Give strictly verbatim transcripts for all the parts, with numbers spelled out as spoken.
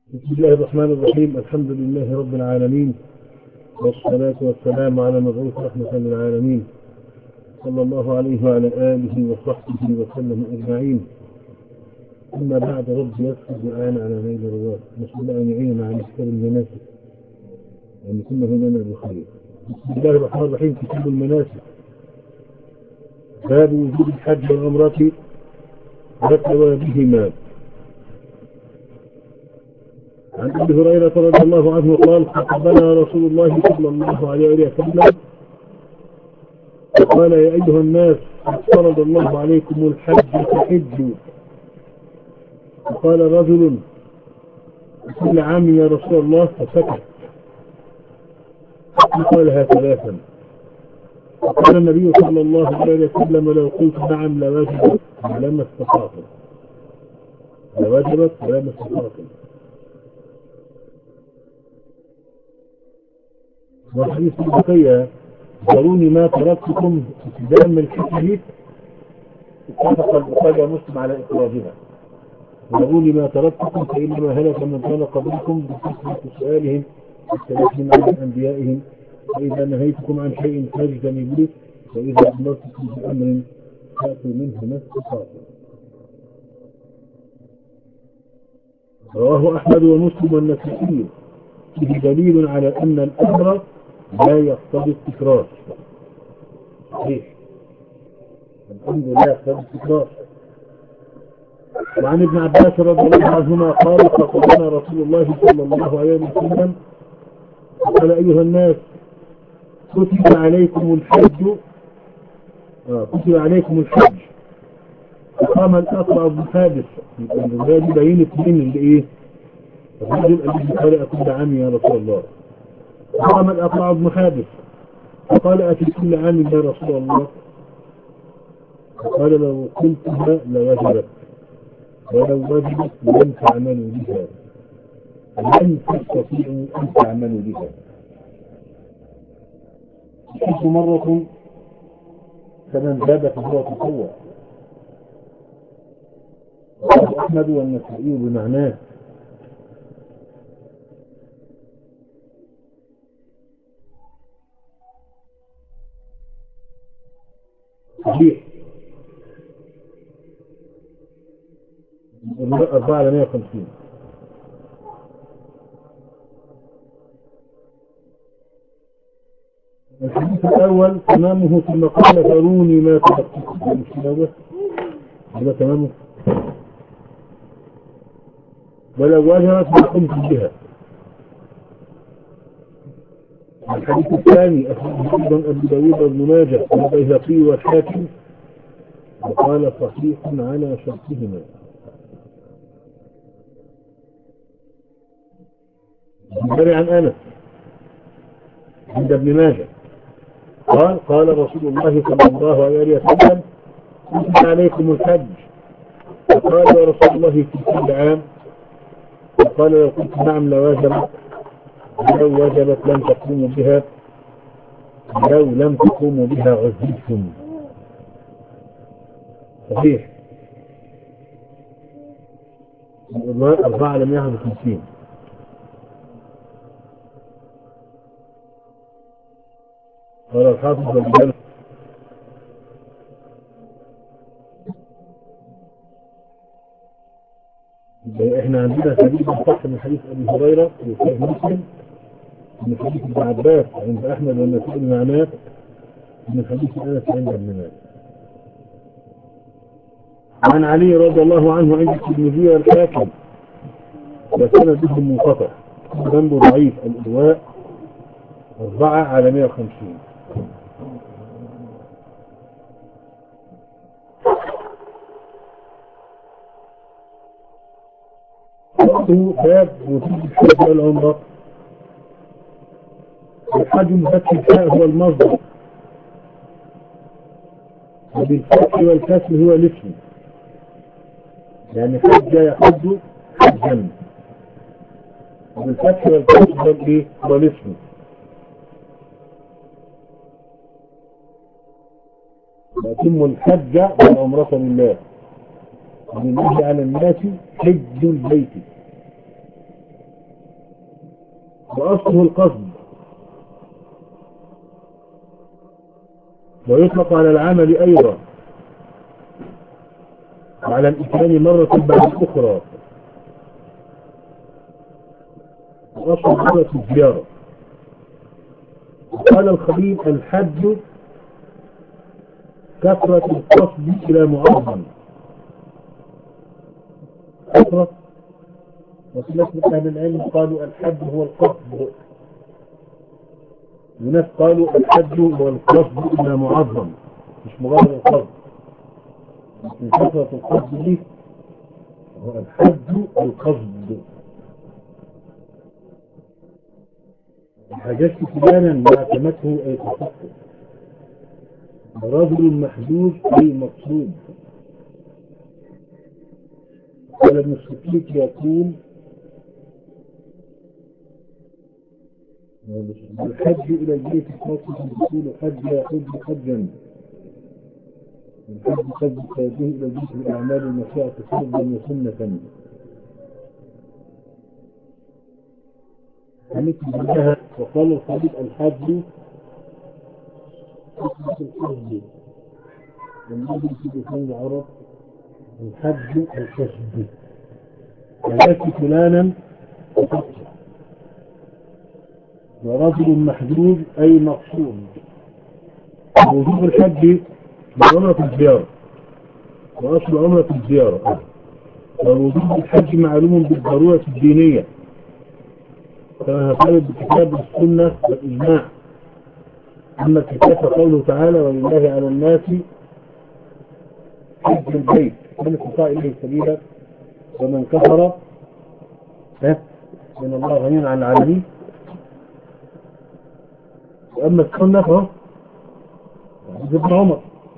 بسم الله الرحمن الرحيم. الحمد لله رب العالمين، والصلاة والسلام على مبعوث رحمة للعالمين صلى الله عليه وعلى آله وصحبه وسلم أجمعين. أما بعد، رب يسر دعانا على نيل الرضا، نسأل الله أن يعيننا على كتاب المناسك وأن يكون لنا بخير. بسم الله الرحمن الرحيم. كتاب المناسك، باب وجوب الحج والعمرة وثوابهما. عن ابي هريره رضي الله عنه قال: خطبنا رسول الله صلى الله عليه وسلم قال: يا ايها الناس، قد فرض الله عليكم الحج فحجوا. فقال رجل: كل عام يا رسول الله، فسكت. قالها ثلاثا. قال النبي صلى الله عليه وسلم: لو قلت نعم لوجبت ولما استطعتم، لوجبت ولما استطعتم. وحديث البقية: ذروني ما تركتكم ابتداء من الحديث. اتفق البخاري ومسلم على إخراجها. ذروني ما تركتكم فإنما هلك من كان قبلكم بكثرة سؤالهم واختلافهم عن أنبيائهم، فإذا نهيتكم عن شيء فاجتنبوه، وإذا أمرتكم بأمر فأتوا منه ما استطعتم. رواه أحمد ومسلم والنسائي. فيه دليل على أن الأمر لا يقتضي التكرار. صحيح، الأمر لا يقتضي التكرار. وعن ابن عباس رضي الله عنهما قال: خطبنا رسول الله صلى الله عليه وسلم قال: أيها الناس، كتب عليكم الحج آه كتب عليكم الحج. فقام الأقرع بن حابس. الرواية دي بينت مين اللي إيه؟ الرجل الذي قال: أكل عامي يا رسول الله. فقام الأقرع بن حابس فقال: أفي كل عام يا رسول الله؟ فقال: لو قلتها لوجبت، ولو وجبت لم تعملوا بها، لن تستطيعوا أن تعملوا بها. الحج مرة، فمن زاد فهو تطوع. رواه أحمد والنسائي بمعناه. صحيح، أربعة على مائة وخمسين. الحديث الأول تمامه ثم قال: ذروني ما تركتكم. مش كده؟ هذا تمامه. ولو وجبت ما قمتم بها. الحديث الثاني أخرجه أيضا أبو داود وابن ماجه والبيهقي والحاكم، وقال: صحيح على شرطهما. البخاري عن أنس عند ابن ماجه قال: قال رسول الله صلى الله عليه وسلم: كتب عليكم الحج. فقال: يا رسول الله في كل عام؟ فقال: لو قلت نعم لوجبت، لو وجبت لم تقوموا بها، لو لم تقوموا بها عذبتم. صحيح، أربعة على مائة وخمسين. قال الحافظ والبيان. احنا عندنا حديث صح من حديث ابي هريره في صحيح مسلم، من حديث ابن عباس عند احمد والنسائي بمعناه، من حديث انس عند ابن ماجه. عن علي رضي الله عنه عند الترمذي والحاكم، وسندهم منقطع، ذنبه ضعيف. الإرواء أربعة على مائة وخمسين. برضه باب وجود الحج والعمرة. الحج بفتح الحاء هو المصدر، وبالفتح والكسر هو الاسم. يعني حج يحج حجا، وبالفتح والكسر هو الايه؟ هو الاسم. وأتم الحج والعمرة لله، ولله على الناس حج البيت. وأصله القصد، ويطلق على العمل أيضا وعلى الإتيان مرة بعد الأخرى. وأصل العمل في الزيارة. قال الخليل: الحج كثرة القصد إلى معظم. كثرة، وفي ناس من أهل العلم قالوا الحج هو القصد، وناس قالوا الحج هو القصد إلى معظم، مش مجرد القصد، لكن كثرة القصد دي هو الحج القصد. حججت فلانا ما اعتمته أي تصفه. رجل محجوج أي مقصود. قال ابن الشكيك يقول: الحج إلى البيت موقف الرسول حج يحج حجا. الحج حج سيده إلى البيت بأعمال المشاعر فرضا وسنة. مثل منها. وقال الخليل: الحج كثرة الحج. والنبي في لسان العرب الحج الكسب. حججت فلانا وتصح. ورجل محجوج أي مقصود. وجوب الحج بعمرة الزيارة، وأصل عمرة الزيارة. ووجوب الحج معلوم بالضرورة الدينية كما ثابت بالكتاب والسنة والإجماع. أما الكتاب فقوله تعالى: ولله على الناس حج البيت من استطاع إليه سبيلا ومن كفر فإن الله غني عن العالمين. وأما السنة فهو حديث ابن عمر: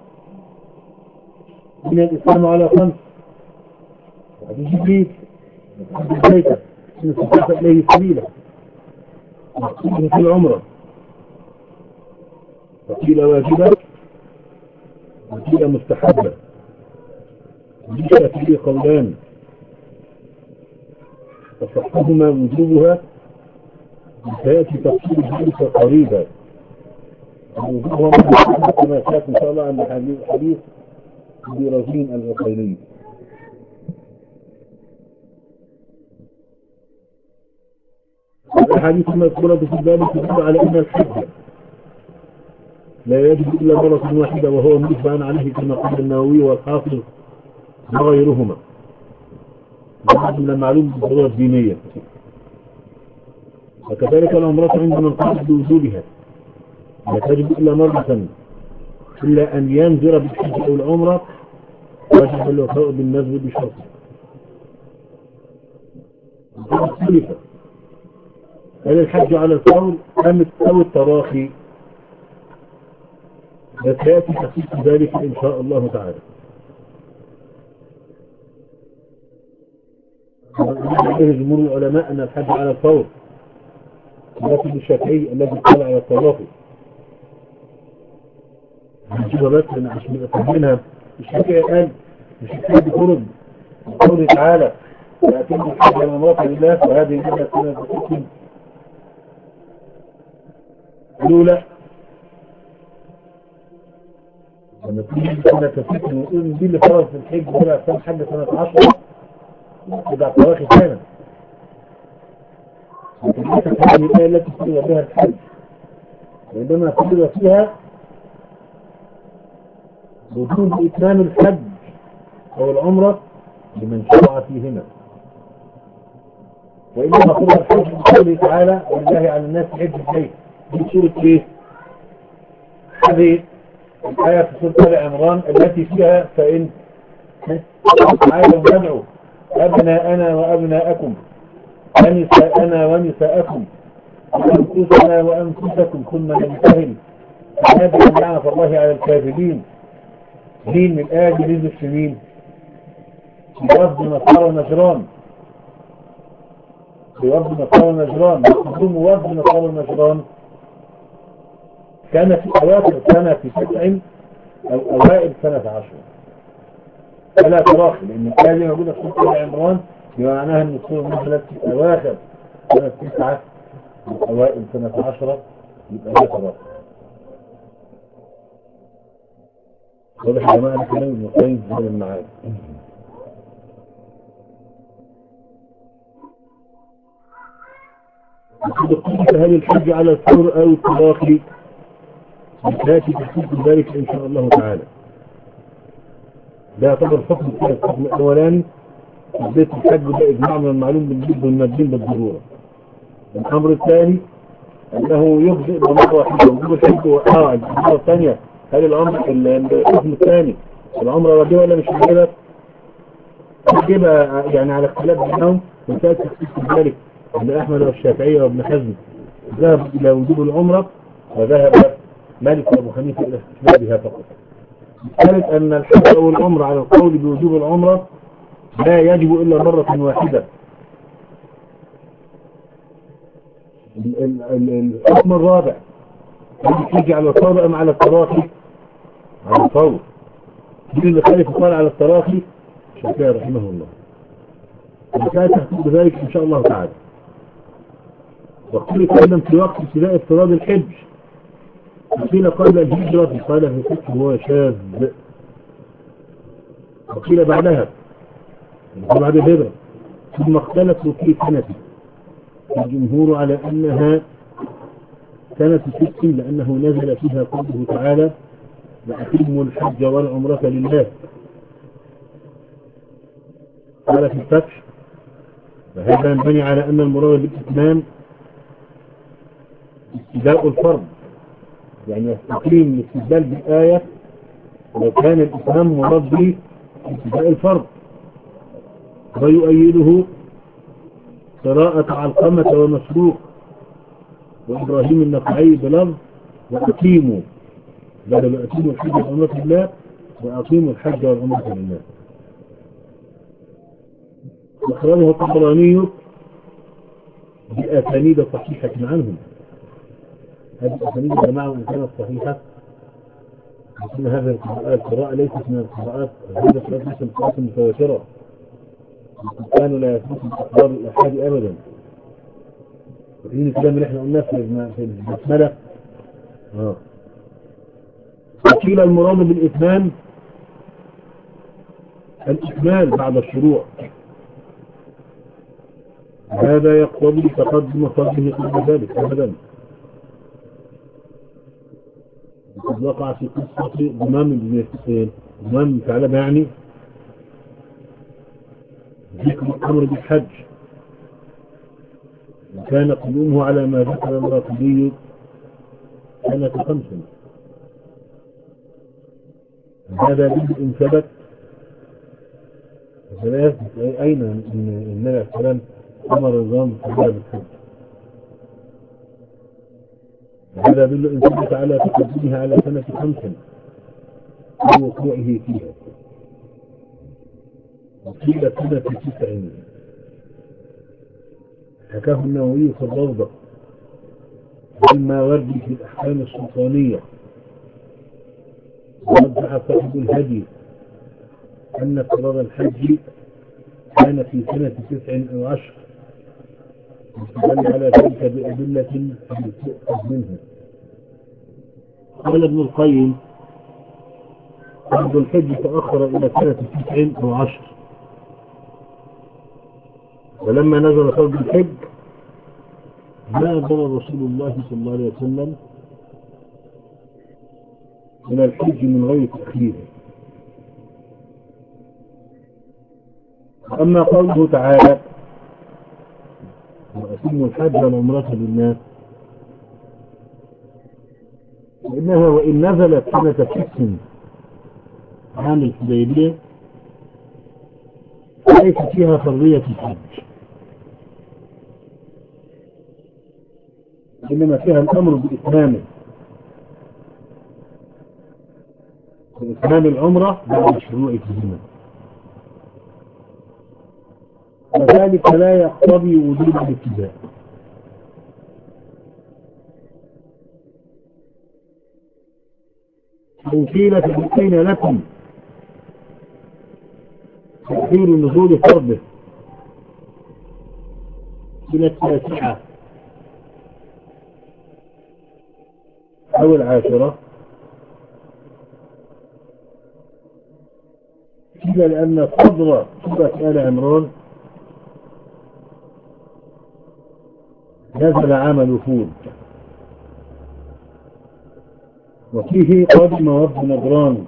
بني الإسلام على خمس. وحديث جبريل: حج البيت من استطاع إليه سبيلا. وحديث في العمرة وقيل واجبة وقيل مستحبة. ليس فيه قولان وصحهما وجوبها، سيأتي تفصيل ذلك قريبا. وجوبها كما سيأتي إن شاء الله عند حديث أبي رزين الغفيري. الأحاديث المذكورة في ذلك تدل على أن الحج لا يجب إلا مرة واحدة، وهو مجمع عليه كما قال النووي والحافظ وغيرهما من المعلوم بالضرورة الدينية. وكذلك العمرة عند من قال بوجوبها لا تجب إلا مرة، إلا أن ينذر بالحج أو العمرة وجب الوفاء بالنذر بشرط. الثالثة: هل الحج على الفور أم أو التراخي؟ سيأتي تخصيص ذلك إن شاء الله تعالى. عليه جمهور العلماء أن الحج على الفور، لكن الشافعي الذي قال على التراخي. هنشوفها بس أنا عشان نبقى فاهمينها. الشافعي قال مش الحج فرض قوله تعالى: لكن الحج والعمرة لله وهذه الجنة سنة بحكم. قالوا لا، لما تيجي سنة تفكر ونقول دي اللي فرض في الحج ولا سنة حج سنة عشرة يبقى تراخي سنة. لكن ليست هذه الآية التي فرض بها الحج، وعندما فرض فيها وجوب إتمام الحج أو العمرة لمن شرع فيهما. وإنما فرض الحج بقوله تعالى: ولله على الناس حج البيت. دي سورة إيه؟ هذه الآية في سورة آل عمران التي فيها: فإن تعالوا ندعو أبناءنا وأبناءكم ونساءنا ونساءكم وأنفسنا وأنفسكم ثم نبتهل فنجعل لعنة الله على الكاذبين. مين من الآية دي نزل في مين؟ في وفد نصارى نجران. في وفد نصارى نجران. مقدوم وفد نصارى نجران كان في أواخر سنة تسع أو أوائل سنة عشر. فلا تراخي، لأن الآية دي موجودة في سورة آل عمران بمعناها أن السورة نزلت في أواخر سنة تسعة أوائل سنة عشرة يبقى لا تراخي. واضح يا جماعة الكلام ابن القيم في هذا المعاد. هل الحج على الفور أو التراخي؟ يأتي تحقيق ذلك إن شاء الله تعالى. ده يعتبر حكم الثالث. الحكم الأولاني تثبيت الحج ده إجماع من المعلوم بالجد والمادين بالضرورة. الأمر الثاني أنه يجزئ بمرة واحدة وجوب الحج وآه المرة الثانية. هل الأمر الحكم الثاني العمرة واجبة ولا مش واجبة؟ واجبة يعني على اختلاف بينهم. وثالث تحقيق ذلك عند أحمد والشافعية وابن حزم ذهب إلى وجوب العمرة وذهب مالك وأبو حنيفة إلى استحبابها فقط. الثالث أن الحج أو العمرة على القول بوجوب العمرة لا يجب إلا مرة واحدة. الحكم الرابع الحج على الفور أم على التراخي؟ على الفور. دين اللي خالف قال على التراخي الشافعي رحمه الله. وكان تحقيق ذلك إن شاء الله تعالى. واختلف أيضا في وقت ابتداء افتراض الحج. وقيل قبل الهجرة قال في الفقه هو شاذ. وقيل بعدها بعد الهجرة. ثم اختلفوا في سنة. الجمهور على أنها سنة ست لأنه نزل فيها قوله تعالى وأتموا الحج والعمرة لله. قال في الفتح فهذا ينبني على أن المراد بالإتمام استداء الفرض. يعني يستقيم الاستدلال بالآية لو كان الإتمام مراد به استداء الفرض. ويؤيده قراءة علقمة ومسروق وإبراهيم النخعي بلفظ وأقيموا بدل أقيموا الحج والعمرة لله وأقيموا الحج والعمرة لله. وأخرجه الطبراني بأسانيد صحيحة عنهم. هذه الأسانيد يا جماعة وإن كانت صحيحة لكن هذه القراءة ليست من القراءات هذه القراءات ليست من القراءات المتواترة. كانوا لا يثبتوا بأخبار الأحاد أبدا. وإن الكلام اللي احنا قلناه في البسملة اه وقيل المراد بالإتمام الإكمال بعد الشروع. هذا يقتضي تقدم فرضه قبل ذلك أبدا. وقد وقع في قصة ضمام بن حسين ضمام ثعلبة يعني ذكر الأمر بالحج وكان قدومه على ما ذكر الرافضي سنة خمس. هذا به إن ثبت فلا يثبت أين أن النبي عليه السلام أمر النظام بالحج. هذا يدل إن ثبت على تقدمها على سنة خمس ووقوعه فيها. وقيل سنة تسع حكاه النووي في الروضة والماوردي في الأحكام السلطانية. ورجح صاحب الهدي أن افتراض الحج كان في سنة تسع أو عشر واستدل على ذلك بأدلة تؤخذ منها. قال ابن القيم فرض الحج تأخر إلى سنة تسع أو عشر ولما نزل فرض الحج ما أنزل رسول الله صلى الله عليه وسلم إلى الحج من غير تأخير. أما قوله تعالى وأتموا الحج والعمرة لله فإنها وإن نزلت سنة ست عام الحديبية ليس فيها فرضية الحج إنما فيها الأمر بإتمامه بإتمام العمرة بعد الشروع فيهما. وذلك لا يقتضي وجود الابتداء. إن قيل فبين لكم تأخير نزول فرضه إلى التاسعة أو العاشرة؟ كده لأن صدر سورة آل عمران نزل عام الوفود، وفيه قدم وفد نجران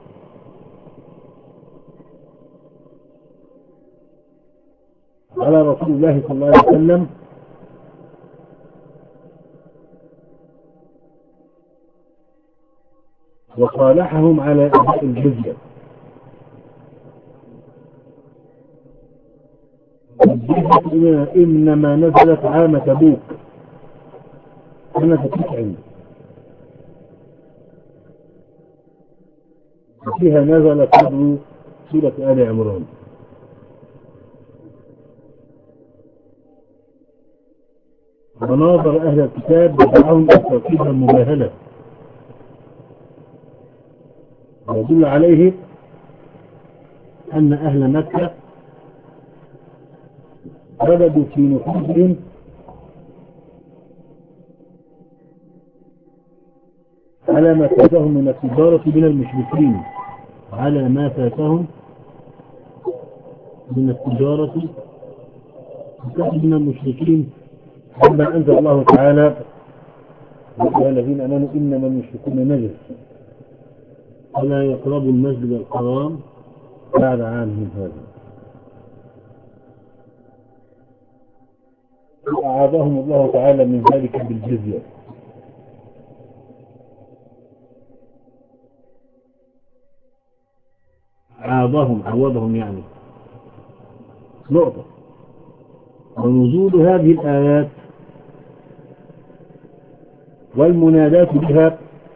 على رسول الله صلى الله عليه وسلم، وصالحهم على أداء الجزية. الجزية إنما نزلت عام تبوك سنة تسع، وفيها نزل صدر سورة آل عمران. وناظر أهل الكتاب بدعهم بتوكيد المباهلة، ويدل عليه أن أهل مكة وجدوا في نفوسهم على ما فاتهم من التجارة من المشركين، على ما فاتهم من التجارة من المشركين، لما أنزل الله تعالى يا أيها الذين آمنوا إنما المشركون نجس فلا يقربوا المسجد الحرام بعد عامهم هذا. وأعاذهم الله تعالى من ذلك بالجزية. عاضهم عوضهم يعني نقطة. ونزول هذه الآيات والمنادات بها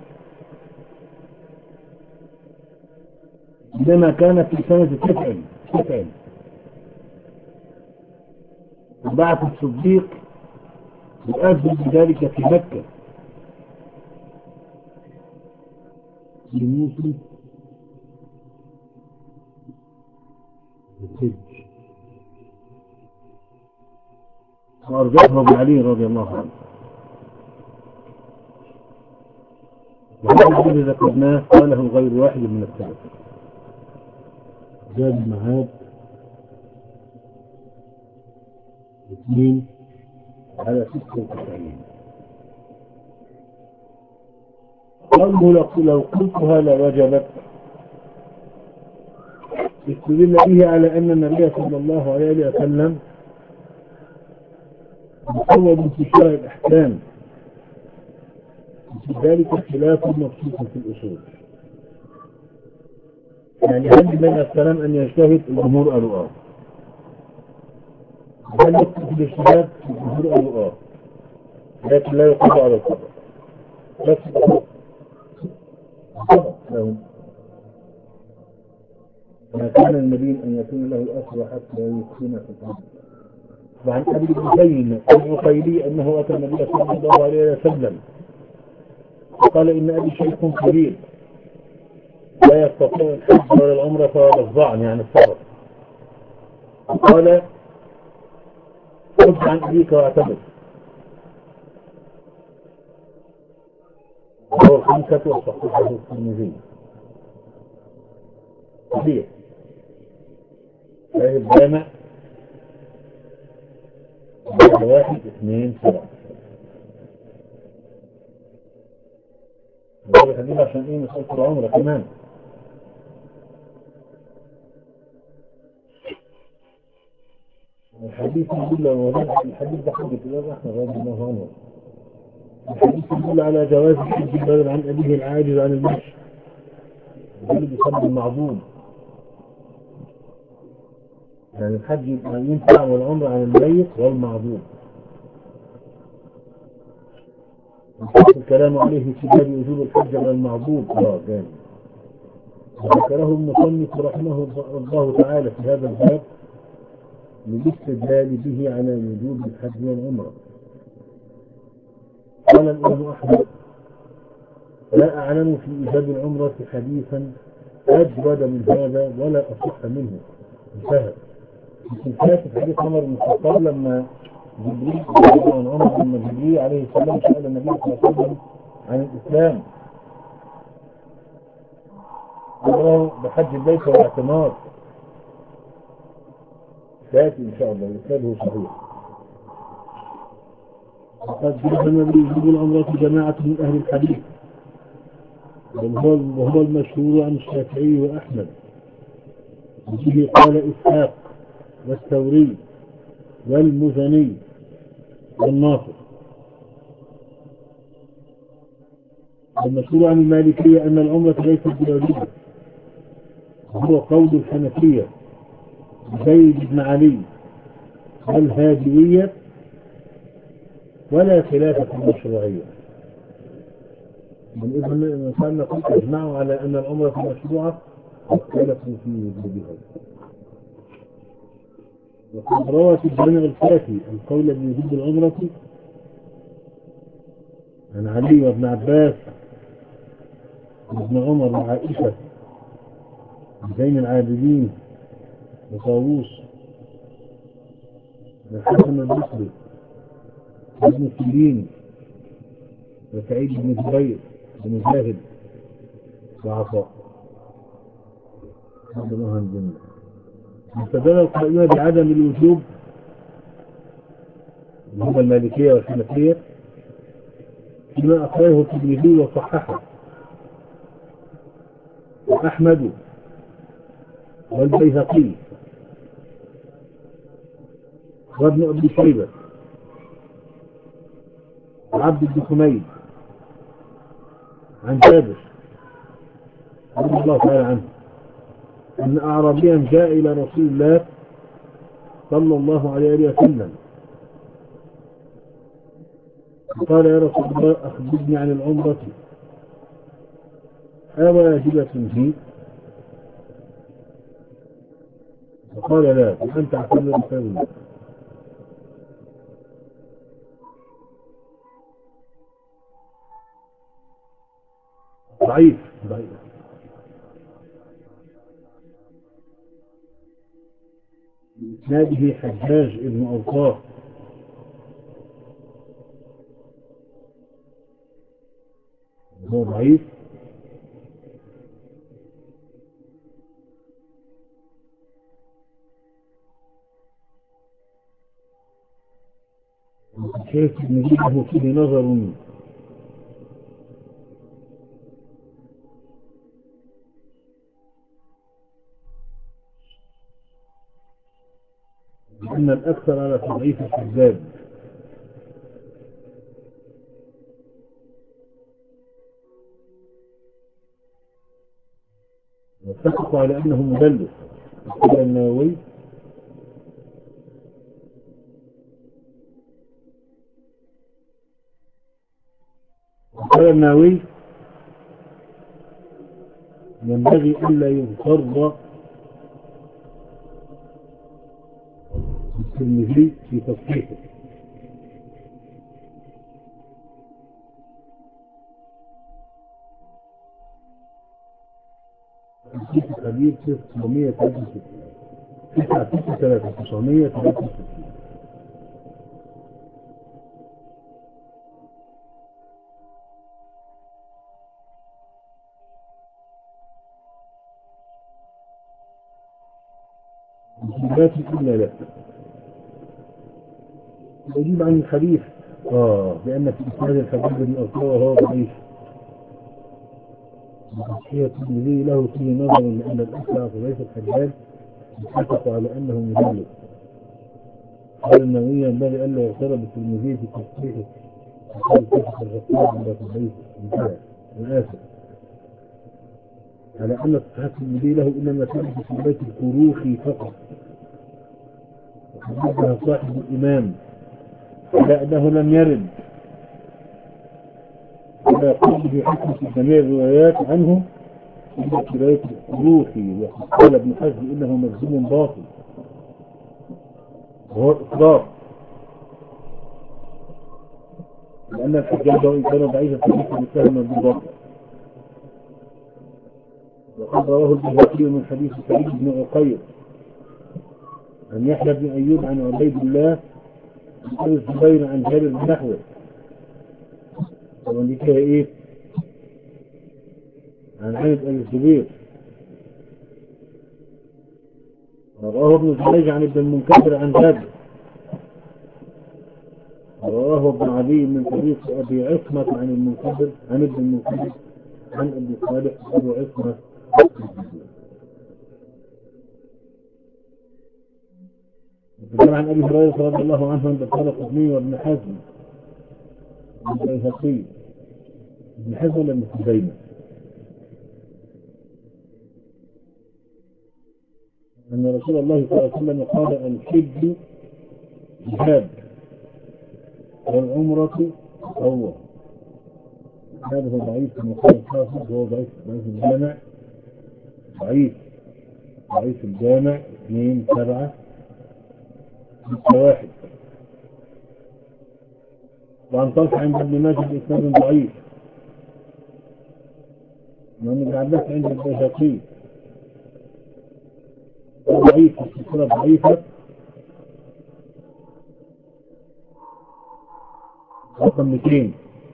عندما كانت في سنة تسع تسع وبعث الصديق يؤذن بذلك في مكة لموسم الحج، وأرجحه أبو علي رضي الله عنه. وهذا الذي ذكرناه قاله غير واحد من السلف. زاد المعاد اثنين على ستة وتسعين. قوله لو قلتها لوجبت، استدل به على أن النبي صلى الله عليه وسلم يصوب انتشار الأحكام، في ذلك خلاف مبسوط في الأصول. يعني هل من الكلام أن يجتهد؟ الجمهور قالوا آه. هل يكتب في الاجتهاد؟ الجمهور قالوا آه، لكن لا يقضى على الخطأ. بس الخطأ لهم ما كان النبي أن يكون له أسرى حتى يسكن في الأرض. وعن أبي الحسين العقيلي أنه أتى النبي صلى الله عليه وسلم قال إن أبي شيخ كبير لا يستطيع الحج ولا العمرة ولا الظعن يعني السفر. قال خذ عن أبيك واعتمد. وهو الخمسة وصحيحه الترمذي صحيح صحيح الجامع واحد اثنين سبعة. هذا الحديث عشان ايه؟ مسألة العمرة كمان. الحديث يدل الحديث ده حديث الإمام أحمد رضي الله عنه. الحديث يدل على جواز حج البدن عن أبيه العاجز عن المشي، يدل بسبب المعظوم. يعني الحج ينفع والعمر عن الميت والمعظوم. الكلام عليه في باب وجوب الحج على المعظوم اه جامد. ذكره المصنف رحمه الله تعالى في هذا الباب للاستدلال به على وجوب الحج والعمرة. قال الإمام أحمد لا أعلم في إيجاب العمرة حديثا أجود من هذا ولا أصح منه. انتهى. لكن كانت حديث عمر بن الخطاب لما جبريل عن عمر لما جبريل عليه السلام سأل النبي صلى الله عليه وسلم عن الإسلام. الله بحج البيت والاعتمار سيأتي إن شاء الله وإسناده صحيح. وقد جزم بوجوب العمرة جماعة من أهل الحديث، وهو وهو المشهور عن الشافعي وأحمد، وبه قال إسحاق والثوري والمزني والناصر. والمشهور عن المالكية أن العمرة ليست بواجبة، وهو قول الحنفية زيد بن علي والهادوية، ولا خلاف في المشروعية. من إذن كان نقول اجمعوا على أن العمرة مشروعة واختلفوا في وجوبها. وقد روى في الجامع الكافي القول بوجوب العمرة عن علي وابن عباس وابن عمر وعائشة وزين العابدين وطاووس والحسن البصري وابن سيرين وسعيد بن جبير ومجاهد وعطاء. هذا الله الجنة. استدل القائمة بعدم الوجوب اللي هم المالكية والحنفية فيما أخرجه الترمذي وصححه وأحمد والبيهقي وابن أبي شيبة وعبد بن حميد عن جابر رضي الله تعالى عنه أن أعرابيا جاء إلى رسول الله صلى الله عليه وسلم قال يا رسول الله أخبرني عن العمرة أواجبة هي؟ فقال لا، أنت اعتمر خير الله. ضعيف ضعيف. بإسناده حجاج ابن أرطاه هو ضعيف. شايف ابن جيده فيه نظر، لأن الأكثر على تضعيف الحجاج، واتفقوا على أنه مدلس. قال النووي قال النووي ينبغي ألا يغتر بالترمذي في تصحيحه. تصحيح الحديث تسعمائة وثلاثة وستين تسعمائة وثلاثة وستين. لا إلا لا يجيب عن الحديث اه لأن في إسناد الحديث بن أرطاه وهو ضعيف. تصحيح الترمذي له فيه نظر، لأن الأكثر ضعيف الحجاج اتفقوا على أنه مدلس. قال النووي ينبغي ألا يغتر بالترمذي في تصحيحه، وقال اتفق الرسول على تضعيفه. انتهى. وآسف على أن تصحيح الترمذي له إنما ثبت في بيت الكروخي فقط، وحدثها صاحب الإمام على أنه لم يرد على قول في حكم في جميع الروايات عنه إلا في رواية الكروخي. وقال ابن حزم إنه مجزوم باطل وهو الإقرار، لأن الحجاج وإن كان ضعيفا فليس متهما بالباطل. وقد رواه البيهقي من حديث سعيد بن عقيل عن يحيى بن أيوب عن عبيد الله عن أبي الزبير عن جابر بن نحوه طبعا دي فيها ايه؟ عن عند ابي الزبير. رواه ابن جريج عن ابن المنكدر عن جابر. رواه ابن عدي من طريق ابي عصمة عن المنكدر عن ابن المنكدر عن ابي صالح ابو عصمة. وكان عن ابي هريرة رضي الله عنه عند الدار القطني وابن حزم والبيهقي. ابن حزم ولا ابن خزيمة؟ أن رسول الله صلى الله عليه وسلم قال الحج جهاد والعمرة تطوع. هذا هو ضعيف المقام الحافظ، هو ضعيف ضعيف الجامع. ضعيف ضعيف الجامع اثنين سبعة ستة واحد. وعن طلحة عند ابن ماجه بإسناد ضعيف. وعن ابن عباس عند البيهقي ضعيف، السلسلة ضعيفة رقم مئتين.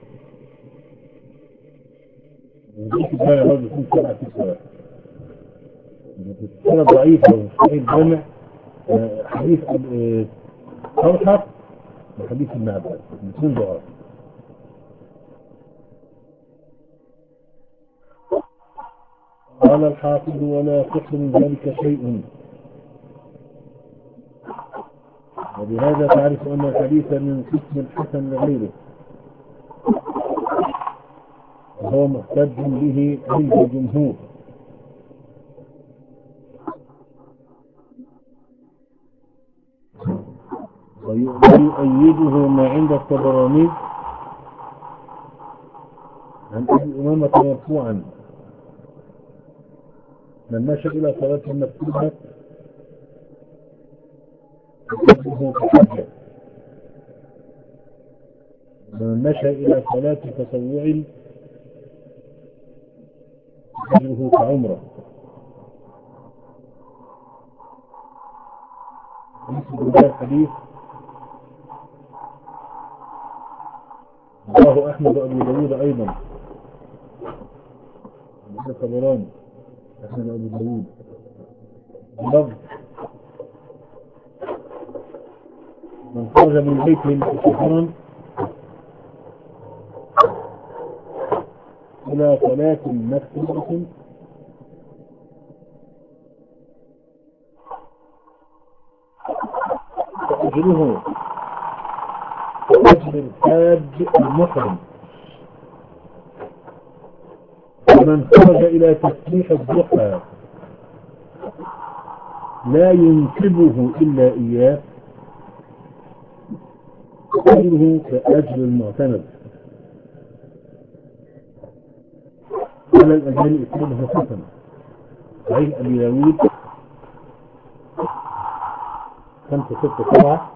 وذلك الجامع برضه اثنين سبعة ستة واحد. السلسلة ضعيفة وصحيح الجامع حديث طلحة وحديث ابن عباس الاثنين ضعاف. قال الحافظ ولا يصح من ذلك شيء. وبهذا تعرف أن الحديث من قسم الحسن لغيره، وهو محتج به عند الجمهور. ويؤيده ما عند الطبراني عن أبي أمامة مرفوعا: من مشى إلى صلاة مكتوبة فأجره كحجة، ومن مشى إلى صلاة تطوع فأجره كعمرة. هذا الحديث رواه أحمد وأبو داود أيضا. هذا الطبراني أحمد وأبو داود بلفظ: من خرج من بيته متطهرا إلى صلاة مكتوبة فأجره كأجر الحاج المحرم. ومن خرج إلى تسبيح الضحى لا ينسبه إلا إياه أجره كأجر المعتمد. على الأجل إسناده حسن. صحيح أبي داود خمسة ستة سبعة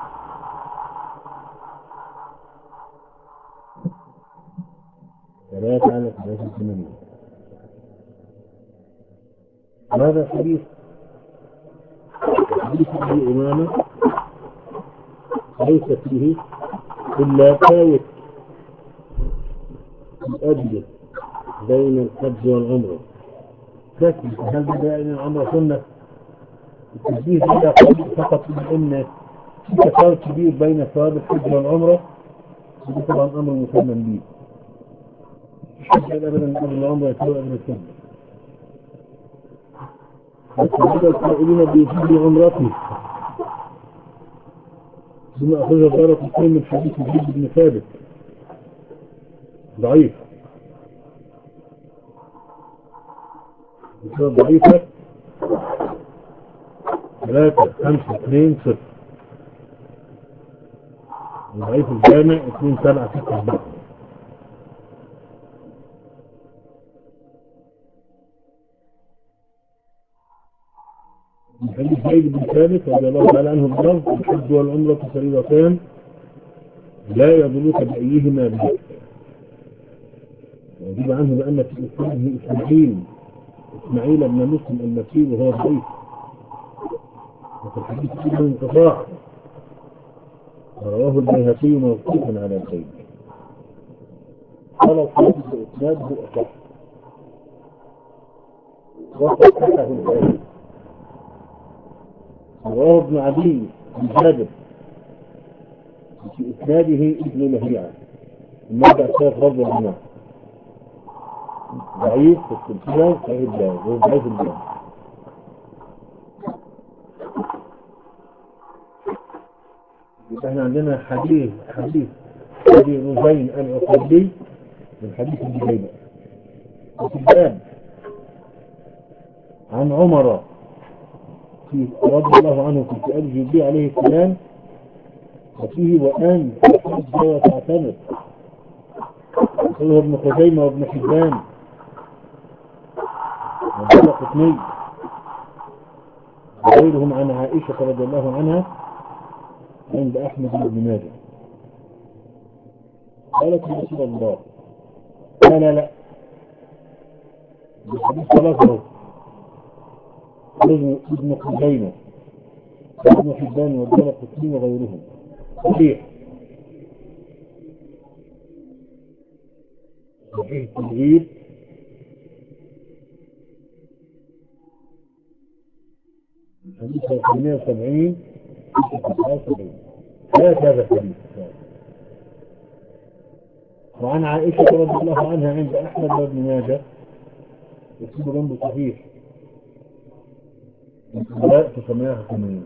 ثلاثة على ثلاثة ثمانية. هذا الحديث حديث أبي أمامة ليس فيه إلا فاوت الأجل بين الحج والعمرة. لكن هل بين العمرة سنة؟ التشبيه هذا فقط بأن في تفاوت كبير بين ثواب الحج والعمرة، وده طبعا أمر مسلم به. الحج أبدا قبل العمرة يسوي أجر السنة. لكن هذا القائلين بوجود عمرته بما أخرج دار القطني من حديث زيد بن ثابت ضعيف. السنة ضعيفة ثلاثة خمسة اثنين صفر. ضعيف الجامع اثنين سبعة ستة أربعة. الحديث زيد بن ثابت رضي الله تعالى عنه بلفظ: الحج والعمرة فريضتان لا يضرك بأيهما بذلك. ويجيب عنه بأن في إسناده إسماعيل إسماعيل بن مسلم المكي وهو ضعيف، وفي الحديث فيه انقطاع، ورواه البيهقي موقوفا على الخير. قال الحافظ إسناده أصح وصححه الحاكم. رواه ابن عدي بن جابر في إسناده ابن لهيعة المادة الثالث رضي الله عنه ضعيف في السلسلة صحيح الجاهز وضعيف الجاهز. يبقى احنا عندنا حديث حديث أبي رزين العقيلي من حديث الجبيلة وفي الباب عن عمر في رضي الله عنه في سؤال جبريل عليه السلام وفيه وآن تحج وتعتمر يقوله ابن خزيمة وابن حبان وابن قطني وغيرهم عن عائشة رضي الله عنها عند أحمد بن ماجه قالت يا رسول الله لا لا لا الحديث ثلاثة ابن خزيمة وابن حبان وابن قطني وغيرهم صحيح صحيح التدريب حديث ثمانية وسبعين تسعة وسبعين هكذا الحديث. وعن عائشة رضي الله عنها عند أحمد بن ماجه يكتب جنبه صحيح لا تسميها حكمين.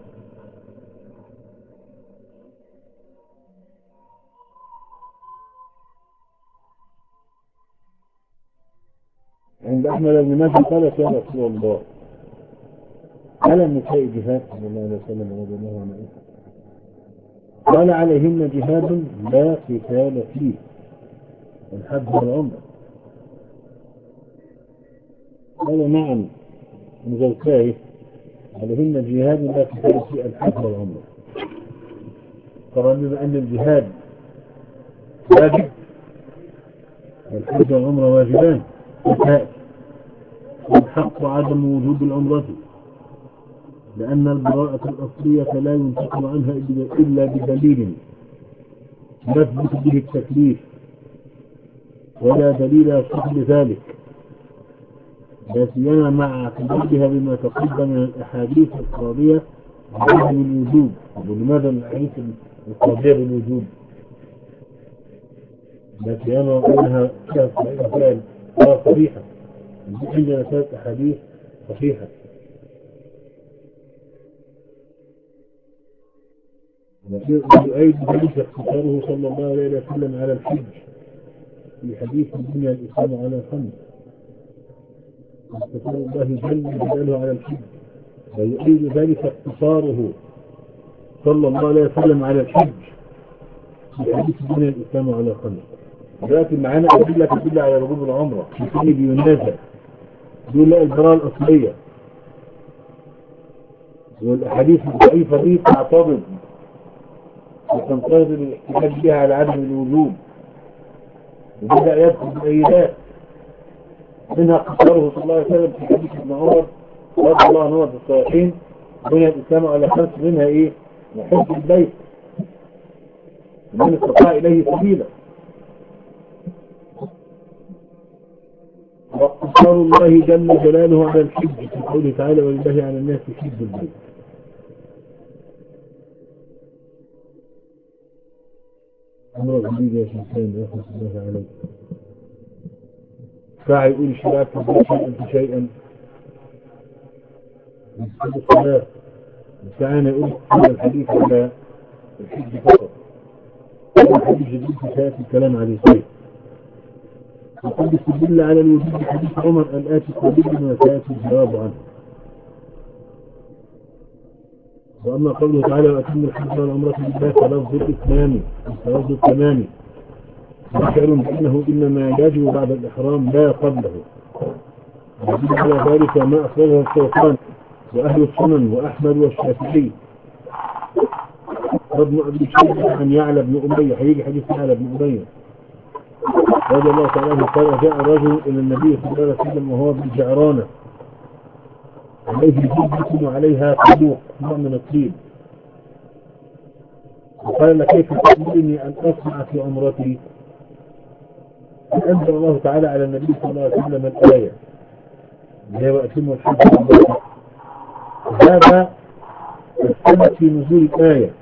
عند أحمد بن ماجه قالت يا رسول الله على النساء جهاد صلى الله عليه وسلم رضي الله عنه قال عليهن جهاد لا قتال فيه الحج والعمرة قال نعم مزوجاه عليهن جهاد لا قتال فيه الحج والعمرة. طبعا بما أن الجهاد واجب والحج والعمرة واجبان والحق عدم وجود العمرة لأن البراءة الأصلية لا ينتقل عنها إلا بدليل يثبت به التكليف ولا دليل يصح لذلك لا سيما مع اعتبارها بما تقدم من الأحاديث القاضية بعدم الوجوب. ولماذا الأحاديث القاضية بالوجوب؟ لا سيما أنها فيها صحيحة عندنا ثلاث أحاديث صحيحة. ويؤيد ذلك اختصاره صلى الله عليه وسلم على الحج في حديث الدنيا الإسلام على خمس اختصار الله جل جلاله على الحج ويؤيد ذلك اختصاره صلى الله عليه وسلم على الحج في حديث الدنيا الإسلام على خمس. دلوقتي معانا أدلة تدل على وجوب العمرة في بينازع دول لا البراءة الأصلية والأحاديث الضعيفة دي تعترض وتنتظر الاحتجاج بها على عدم الوجوب وبدأ يدخل بأيدات منها اختصاره صلى الله عليه وسلم في حديث ابن عمر رضي الله عنه في الصحيحين بني الإسلام على خمس منها إيه؟ وحج البيت من استطاع إليه سبيلا واقتصار الله جل جلاله على الحج في قوله تعالى ولله على الناس حج البيت. أمر جديد يا شيخان رحمة الله عليك ساعة يقول الشباب تقول شيئا فشيئا يسكت الصلاة ساعة يقول هذا الحديث على الحج فقط هذا الحديث جديد في سيأتي الكلام عليه صحيح. وقد استدل على الوجود بحديث عمر الآتي قريبا وسيأتي الجواب عنه. وأما قوله تعالى وأتم الحج والعمرة لله فلفظ الإتمام فلفظ التمام ذكر بأنه إنما يجب بعد الإحرام لا قبله يجب على ذلك ما أخرجه الشيطان وأهل السنن وأحمد والشافعي وابن أبي شيبة عن يعلى بن أمية هيجي حديث يعلى بن أمية رضي الله تعالى عنه قال جاء رجل إلى النبي صلى الله عليه وسلم وهو بالجعرانة عليه جلدة وعليها قلوق نوع من الطين وقال كيف تأمرني أن أصنع في عمرتي أنزل الله تعالى على النبي صلى الله عليه وسلم الآية اللي هي وأتم الحج والعمرة. هذا السبب في نزول الآية.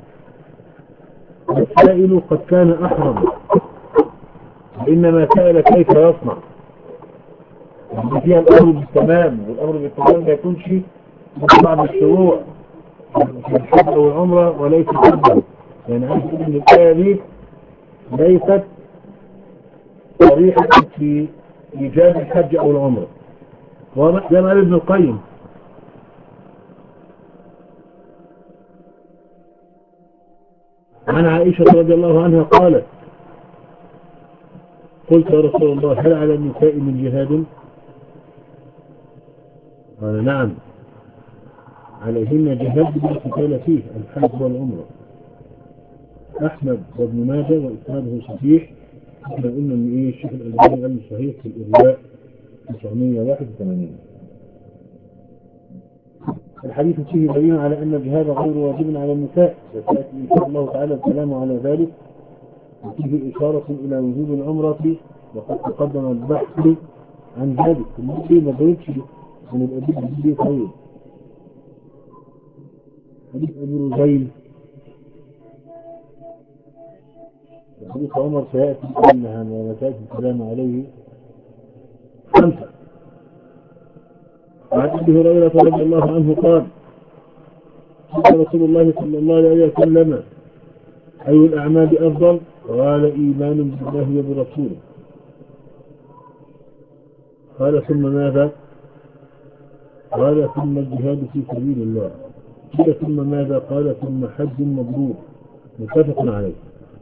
السائل قد كان أحرم، وإنما سأل كيف يصنع، اللي فيها الأمر بالتمام، والأمر بالتمام لا يكونش من بعض الشروع في الحج أو العمرة وليس حجا. يعني عايز أقول إن الآية دي ليست صريحة في إيجاب الحج أو العمرة، واضح زي ما قال ابن القيم. عن عائشة رضي الله عنها قالت: قلت يا رسول الله هل على النساء من جهاد؟ قال: نعم، عليهن جهاد لا قتال فيه، الحج والعمرة. أحمد وابن ماجه وإسناده صحيح. احنا قلنا ان ايه الشيخ الألباني قال صحيح في الإرواء تسعمية وواحد وثمانين. الحديث فيه دليل على أن الجهاد غير واجب على النساء، وسيأتي إن شاء الله تعالى الكلام على ذلك. وفيه إشارة إلى وجوب العمرة، وقد تقدم البحث عن ذلك. المسلم ما جاوبش من الأدلة دي طيب. حديث أبي رزيل وحديث عمر سيأتي عنها وسيأتي الكلام عليه. خمسة. عن أبي هريرة رضي الله عنه قال: قال رسول الله صلى الله عليه وسلم: أي الأعمال أفضل؟ قال: إيمان بالله وبرسوله. قال: ثم ماذا؟ قال: ثم الجهاد في سبيل الله. قال: ثم ماذا؟ قال: ثم حج مبرور. متفق عليه.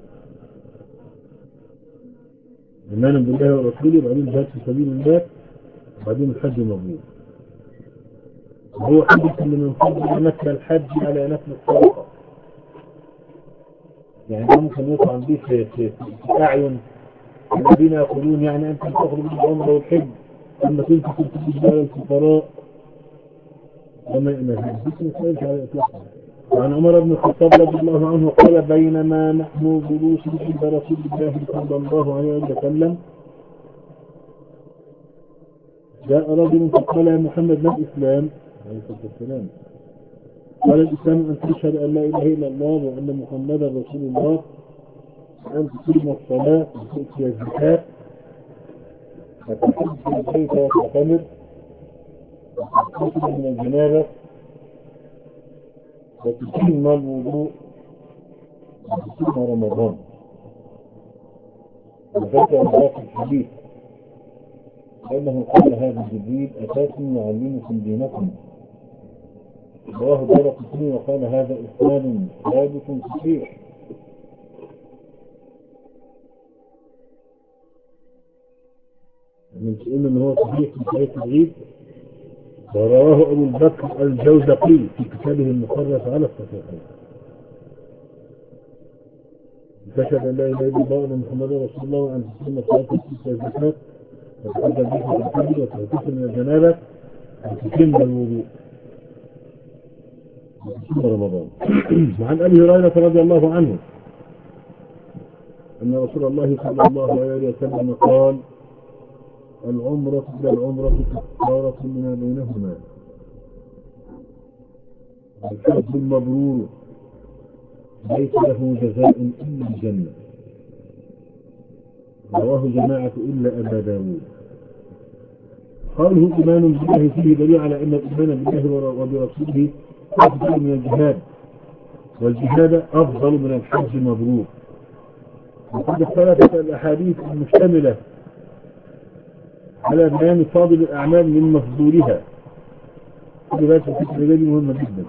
إيمان بالله ورسوله، وبعدين الجهاد في سبيل الله، وبعدين الحج مبرور. هو حديث اللي من فضل نفل الحج على نفل الصدقة. يعني ممكن يطعن به في, في, في أعين الذين يقولون يعني أنت تخرج بالعمر والحج ثم تنفق الفلوس على الفقراء وما إلى ذلك. مسألة على إطلاقها. وعن عمر بن الخطاب رضي الله عنه قال: بينما نحن جلوس عند رسول الله صلى الله عليه وسلم جاء رجل فقال: يا محمد ما الإسلام؟ عليه الصلاة والسلام. قال: الإسلام أن تشهد أن لا إله إلا الله وأن محمدا رسول الله، وأن تقيم الصلاة وتؤتي الزكاة وتحج البيت وتعتمر وتغتسل من الجنابة وتتم الوضوء وتصوم رمضان. وذكر ذاك الحديث لأنه قال: هذا جبريل أتاكم يعلمكم دينكم. رواه الدارقطني وقال: هذا إسناد ثابت صحيح. من تقول إن هو صحيح في صحيح الغيب. ورواه أبو البكر الجوزقي في كتابه المخرج على الصحيحين. تشهد أن لا إله إلا الله وأن محمدا رسول الله وأن تقيم الصلاة وتؤتي الزكاة وتحج البيت وتعتمر وتغتسل من الجنابة وتتم الوضوء وتصوم رمضان. وعن أبي هريرة رضي الله عنه أن رسول الله صلى الله عليه وسلم قال: العمرة إلى العمرة كفارة لما بينهما، الحج المبرور ليس له جزاء إلا الجنة. رواه جماعة إلا أبا داود. قوله إيمان بالله فيه دليل على أن الإيمان بالله وبرسوله أفضل من الجهاد، والجهاد أفضل من الحج المبرور. وقد اختلفت الأحاديث المشتملة على بيان فاضل الأعمال من مفضولها. كل ذلك الفكرة دي مهمة جدا.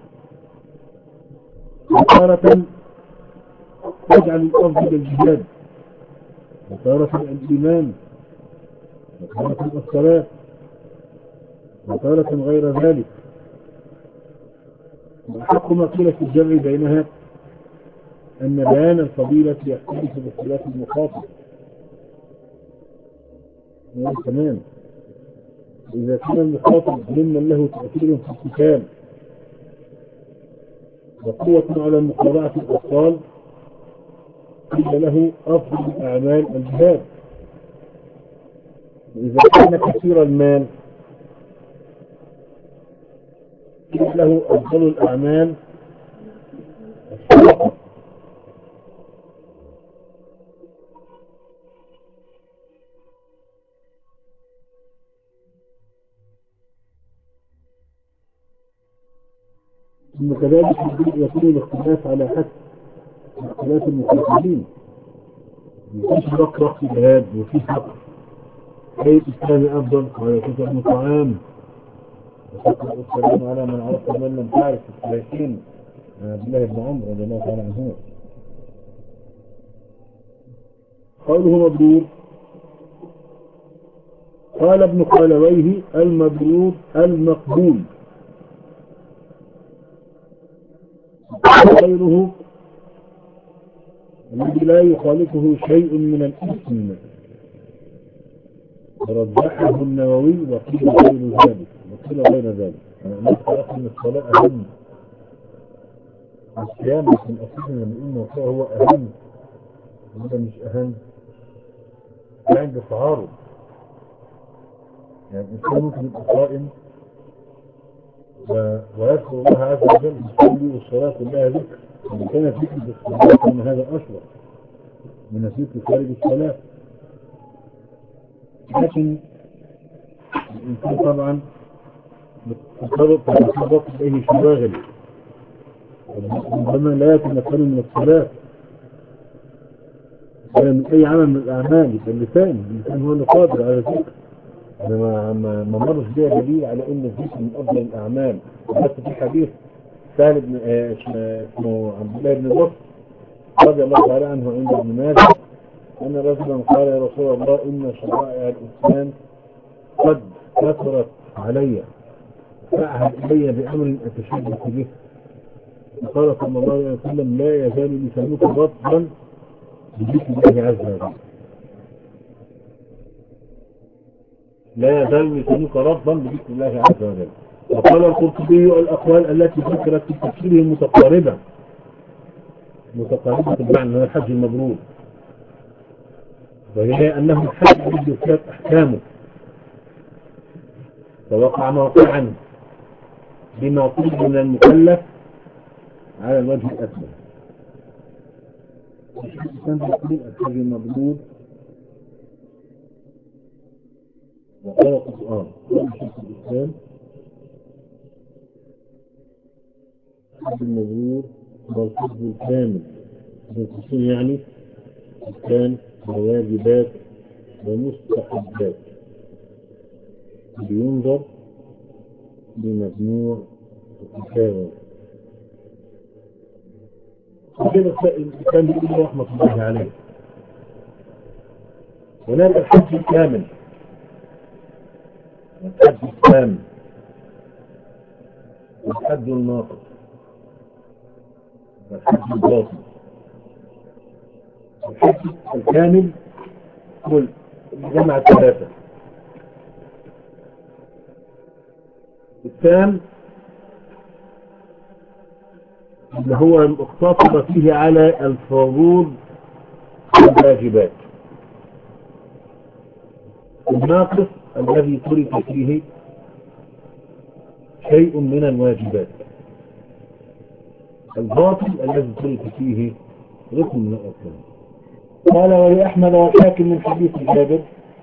وتارة تجعل الأفضل الجهاد، وتارة الإيمان، وتارة الصلاة، وتارة غير ذلك. وأحق ما قيل في الجمع بينها أن بيان الفضيلة يختلف باختلاف المخاطب. تمام. إذا كان المخاطب ممن له تأثير في القتال وقوة على مقارعة الأبطال قيل له أفضل الأعمال الجهاد. إذا كان كثير المال له أفضل الأعمال الصدقة. ثم كذلك يكون الاختلاف على حسب اختلاف المخاطبين. في وقت وقت جهاد وفي فقر، أي الإسلام أفضل على كتب من طعام وشكر السلام على من عرف من لم تعرف الثلاثين عبد الله بن عمرو رضي الله تعالى عنهما. قوله مبرور، قال ابن خالويه المبرور المقبول، غيره الذي لا يخالفه شيء من الإثم. ورجحه النووي وقيل غير ذلك وقيل غير ذلك. نفس أصل الصلاة أهم الصيام، لكن أصلا لما نقول موضوع هو أهم هذا مش أهم، عنده تعارض. يعني الإنسان ممكن يبقى صائم ويذكر الله عز وجل يصلي والصلاة كلها ذكر، إذا كانت ذكر في الصلاة فإن هذا أشرف من الذكر خارج الصلاة. لكن الإنسان طبعا تتطرق إليه شواغل ربما لا يتمكن من الصلاة ولا من أي عمل من الأعمال. اللسان اللسان هو اللي قادر على الذكر. أنا ما ما ما مرش بيها دليل على إن الذكر من أفضل الأعمال. بس في حديث سهل بن اسمه عبد الله بن بصر رضي الله تعالى عنه عند ابن ماجه أن رجلا قال يا رسول الله إن شرائع الإسلام قد كثرت علي فأعهد إلي بأمر أتشبث به. فقال صلى الله عليه وسلم لا يزال لسانك رطبا بذكر الله عز وجل، لا يزال لسانك رطبا بذكر الله عز وجل. وقال القرطبي الأقوال التي ذكرت في تفسيره متقاربة متقاربة المعنى هو الحج المبرور، وهي أنه الحج الذي يثبت أحكامه فوقع موقعا بما طلب من المكلف على الوجه الأكبر. الإنسان يقول الحج المبرور وقال القرآن قال شيخ الإسلام الحج المبرور هو الحج الكامل بالتفصيل، يعني كان واجبات ومستحبات بينظر بمجموع الكتاب. وكده كان يقول رحمة الله عليه. هناك الحج الكامل والحج التام والحج الناقص والحج الباطل. الحج الكامل كل جمع الثلاثة. التام اللي هو اقتصر فيه على الفروض والواجبات. الناقص الذي ترك فيه شيء من الواجبات. الباطل الذي ترك فيه ركن من الأركان. قال ولأحمد والحاكم من حديث جابر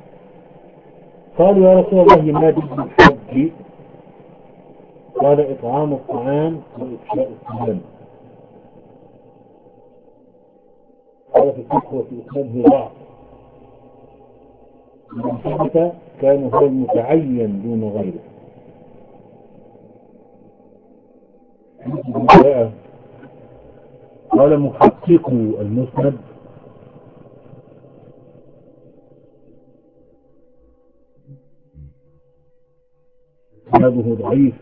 قالوا يا رسول الله ما بدء الحج؟ قال إطعام الطعام وإفشاء السلام. قال في الفقه وفي إسناده ضعف، من ثبت كان هو المتعين دون غيره. قال محقق المسند إسناده ضعيف.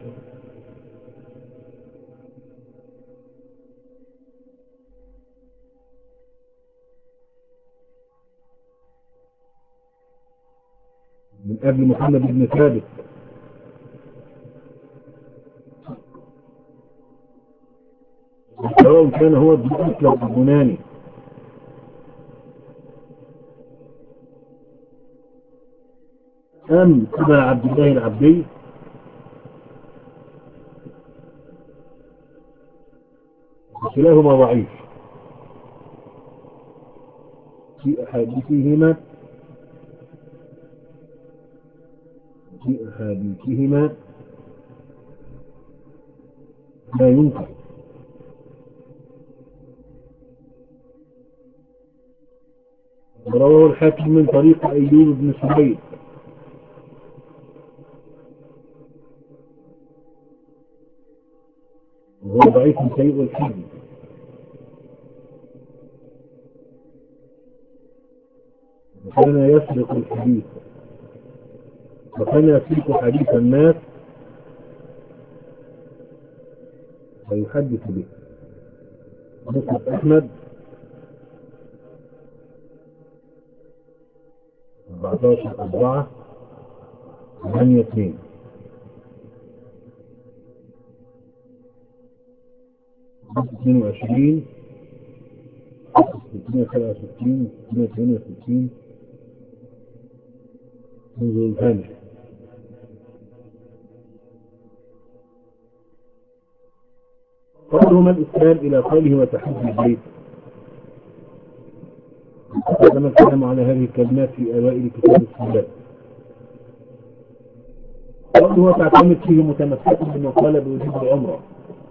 من قبل محمد بن ثابت سواء كان هو ابن أسلم البناني. أم أبا عبد الله العبدي؟ كلاهما ضعيف في أحاديثهما في أحاديثهما لا ينكر. ورواه الحاكم من طريق أيوب بن سبيل وهو ضعيف سيء الحفظ، وكان يسرق الحديث وكان يسرق حديث الناس فيحدث به. مسند أحمد أربعتاشر أربعة ثمانية اثنين. اثنين وعشرين ستمائة وسبعة وستين ستمائة وثمانية وستين منذ الهامش. قوله ما الإسلام إلى قوله وتحديد البيت. تقدم الكلام على هذه الكلمات في أوائل كتاب الصلاة. قوله وتعتمد فيه متمسك بما قال بوجوب العمرة،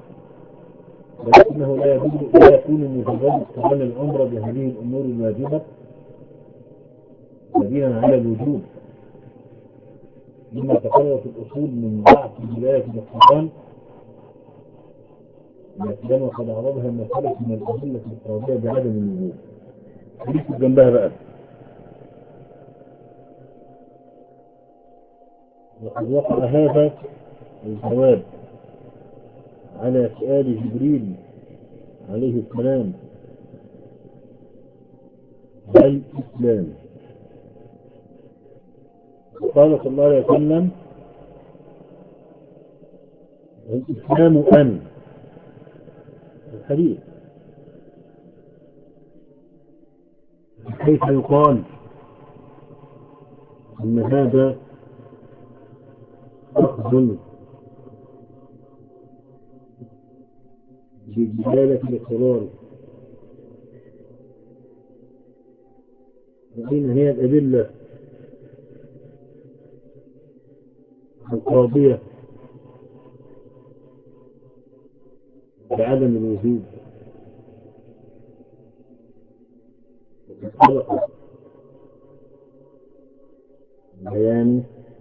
ولكنه لا يجوز لا يكون مجرد استغلال العمرة بهذه الأمور الواجبة دليلا على الوجوب، لما تقرر في الأصول من بعد بداية الاقتران الأسلام وقد عرضها المسألة من الأدلة الإفرادية بعدم الوجوب. خليك جنبها بقى. وقد وقع هذا الجواب على سؤال جبريل عليه السلام عن الإسلام، قال صلى الله عليه وسلم الإسلام أن الحديث. كيف يقال أن هذا أخذ بدلالة الإقرار؟ وأين هي الأدلة القاضية بعدم الوجود؟ سبق بيان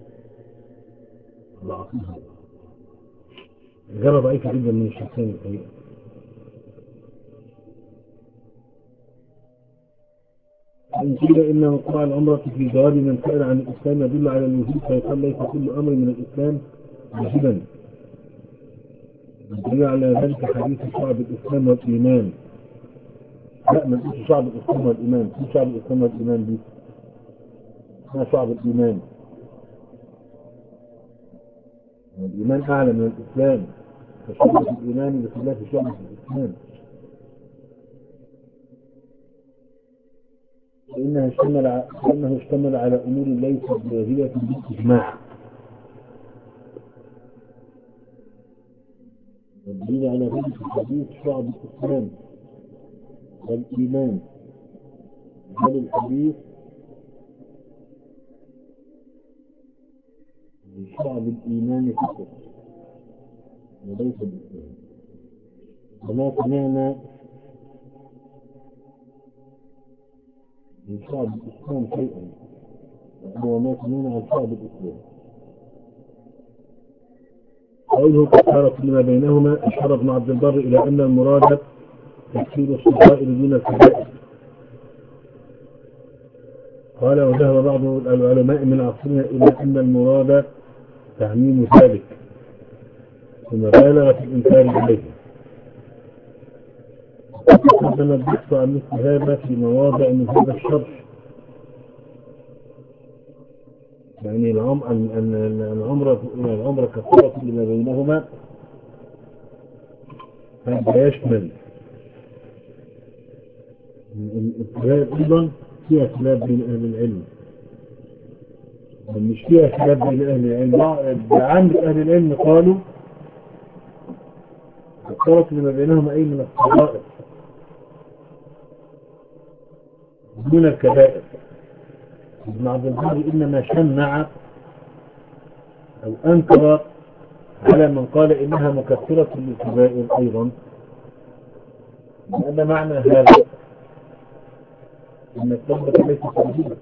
ضعفها. إجابة ضعيفة جدا من الشيخين الحقيقة. إن قيل إن وقوع العمرة في جواب من سأل عن الإسلام يدل على الوجود، فيقال ليس كل أمر من الإسلام واجبا. يدل على ذلك حديث شعب الإسلام والإيمان. لا، ما نقولش شعب الإسلام والإيمان، في شعب الإسلام والإيمان دي اسمها شعب الإيمان. الإيمان أعلى من الإسلام، فشعبة الإيمان بخلاف شعبة الإسلام، فإنها اشتمل ع... فإنه اشتمل على أمور ليست واجبة بالإجماع. والدليل على ذلك الحديث شعب الإسلام والإيمان، بل الحديث بشعب الإيمان فقط وليس بالإسلام. وما سمعنا من شعب الإسلام شيئا، وهو ما سمعنا عن شعب الإسلام. قوله كفارة لما بينهما، أشار ابن عبد البر إلى أن المراد تكفير الصغائر دون الكبائر. قال وذهب بعض العلماء من عصرنا إلى أن المراد تعميم ذلك ثم بالغ في الإنكار عليه. تقدم البحث عن مثل هذا في مواضع من هذا الشرح، يعني العمرة العمرة العمرة كفارة لما بينهما، هذا يشمل الكبائر أيضا فيها خلاف بين أهل العلم، مش فيها خلاف بين أهل العلم. عامة أهل العلم قالوا الطرف لما بينهما أي من الصغائر دون الكبائر. ابن عبد البر إنما شنع أو أنكر على من قال إنها مكفرة للكبائر أيضا، لأن معنى هذا أن التوبة ليست واجبة،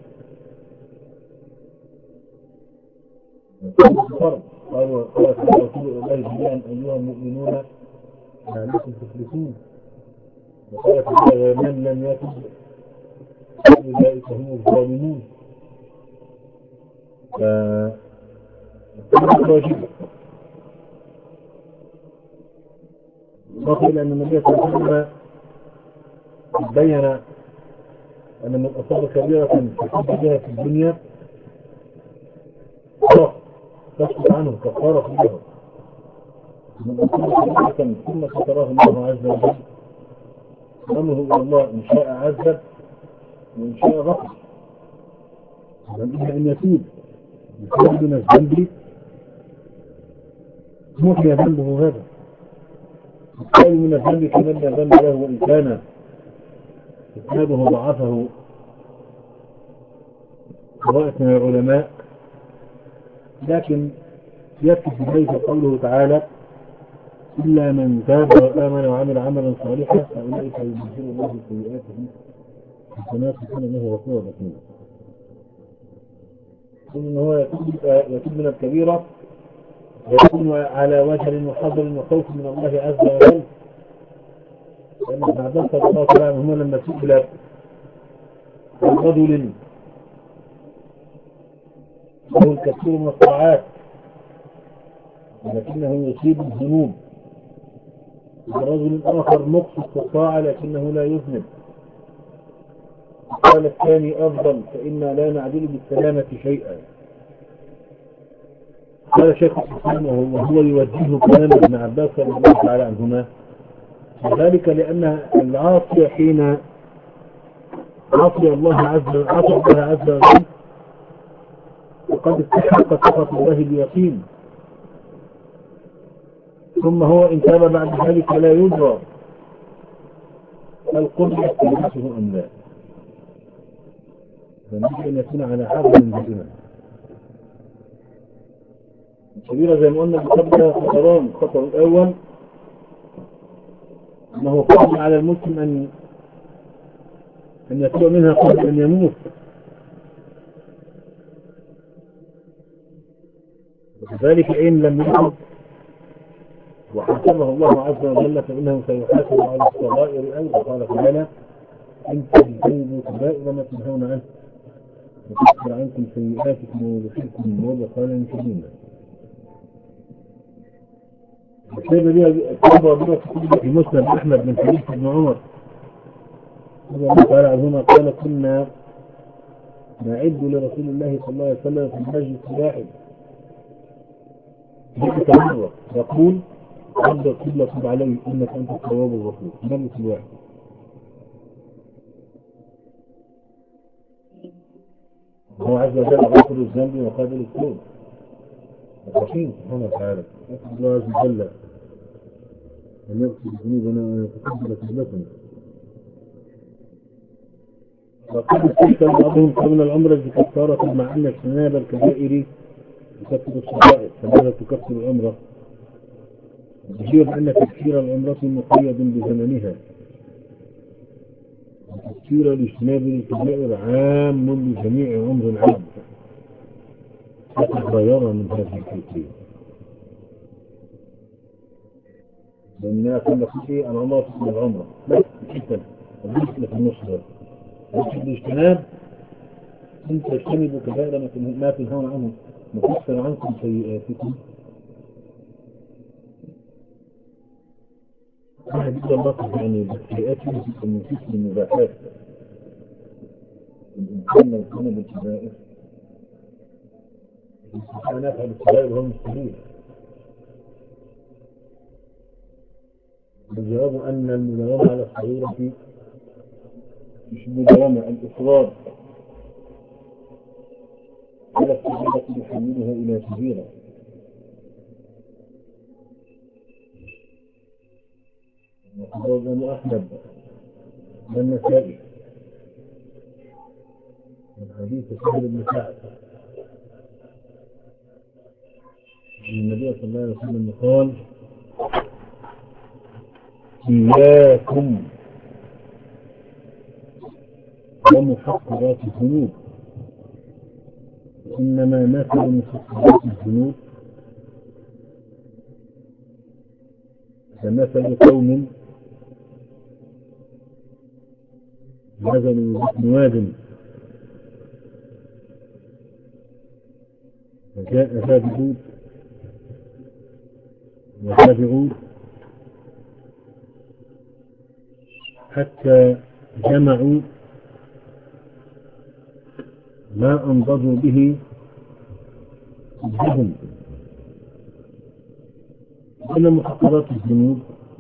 التوبة فرض. قالوا قال رسول الله جميعا أيها المؤمنون لعلكم تفلحون، وقالت من لم يتب أولئك هم الظالمون. فالتوبة واجبة. إضافة إلى أن النبي صلى الله عليه وسلم بين أن من أصاب كبيرة تحب بها في الدنيا خلاص تسقط عنه كفارة له. من أصاب كبيرة ثم ستراه الله عز وجل أمره إلى الله إن شاء عذب وإن شاء غفر، إلا أن يتوب يتوب من الذنب محي ذنبه هذا. السائل من الذنب كمن لا ذنب له وإن كان إسناده ضعفه طوائف من العلماء، لكن يكفي ذلك قوله تعالى إلا من تاب وآمن وعمل عملا صالحا فأولئك يبدل الله سيئاتهم حسنات كان له غفورا رحيما. إن هو يتوب من الكبيرة ويكون على وجل وحذر وخوف من الله عز وجل، لأن ابن عباس رضي الله تعالى عنهما لما سئل عن رجل له الكثير من الطاعات ولكنه يصيب الذنوب، ورجل آخر مقصد في الطاعة لكنه لا يذنب، قال الثاني أفضل فإنا لا نعدل بالسلامة شيئا. قال شيخ الإسلام وهو يوجه كلام ابن عباس رضي الله تعالى عنهما وذلك لأن العاصي حين عصي الله عز وجل عصى الله عز وجل وقد استحق سخط الله اليقين، ثم هو إن تاب بعد ذلك لا يدرى القرب يستلبسه أم لا، فنجد أن يكون على حظ من دائما. الكبيرة زي ما قلنا بقبلها خطران. الخطر الأول أنه فرض على المسلم أن أن يتوب منها قبل أن يموت، وكذلك إن لم يتوب وحاسبه الله عز وجل فإنه سيحاسب على الصغائر أيضا. قال تعالى إن تجتنبوا كبائر ما تنهون عنه وتكفر عنكم سيئاتكم ويدخلكم مدخلا كريما. السيدة دي التوبة بما في مسند أحمد بن حديث بن عمر رضي الله تعالى عنهما قال كنا نعد لرسول الله صلى الله عليه وسلم في المجلس الواحد ذكر مرة يقول عبد كل تب عليه إنك أنت التواب الغفور. مجلس الواحد هو عز وجل غفر الذنب وقابل التوب الرحيم سبحانه وتعالى. أسأل الله عز وجل أن يغفر ذنوبنا وأن يتقبل توبتنا. وقد استحسن بعضهم قبل العمرة بكفارة مع أن اجتناب الكبائر تكفر الصغائر، فماذا تكفر العمرة؟ يجب أن تكفير العمرة مقيد بزمنها، وتكفير الاجتناب للكبائر عام لجميع عمر العبد تتغير من هذه الكيفية، لأنها كل شيء العمرة من العمرة بس جدا الجزء في النص ده. لكن الاجتناب انت تجتنبوا كبائر ما تنهون عنه نكفر عنكم سيئاتكم. واحد يقول الله يعني السيئات يمكن من كسر المباحات. الإنسان لو كان بالكبائر يستطيع أن يفعل الكبائر وهو مستحيل. الجواب أن المداومة على الصغيرة مش المداومة، الإصرار على الصغيرة يحملها إلى كبيرة. وقال الإمام أحمد والنسائي من حديث سهل بن سعد أن النبي صلى الله عليه وسلم قال: إياكم ومحقرات الذنوب، إنما مثل محقرات الذنوب كمثل قوم نزلوا بطن واد فجاء تابعون وتابعون حتى جمعوا ما أنضجوا به صدهم. إن محقرات الذنوب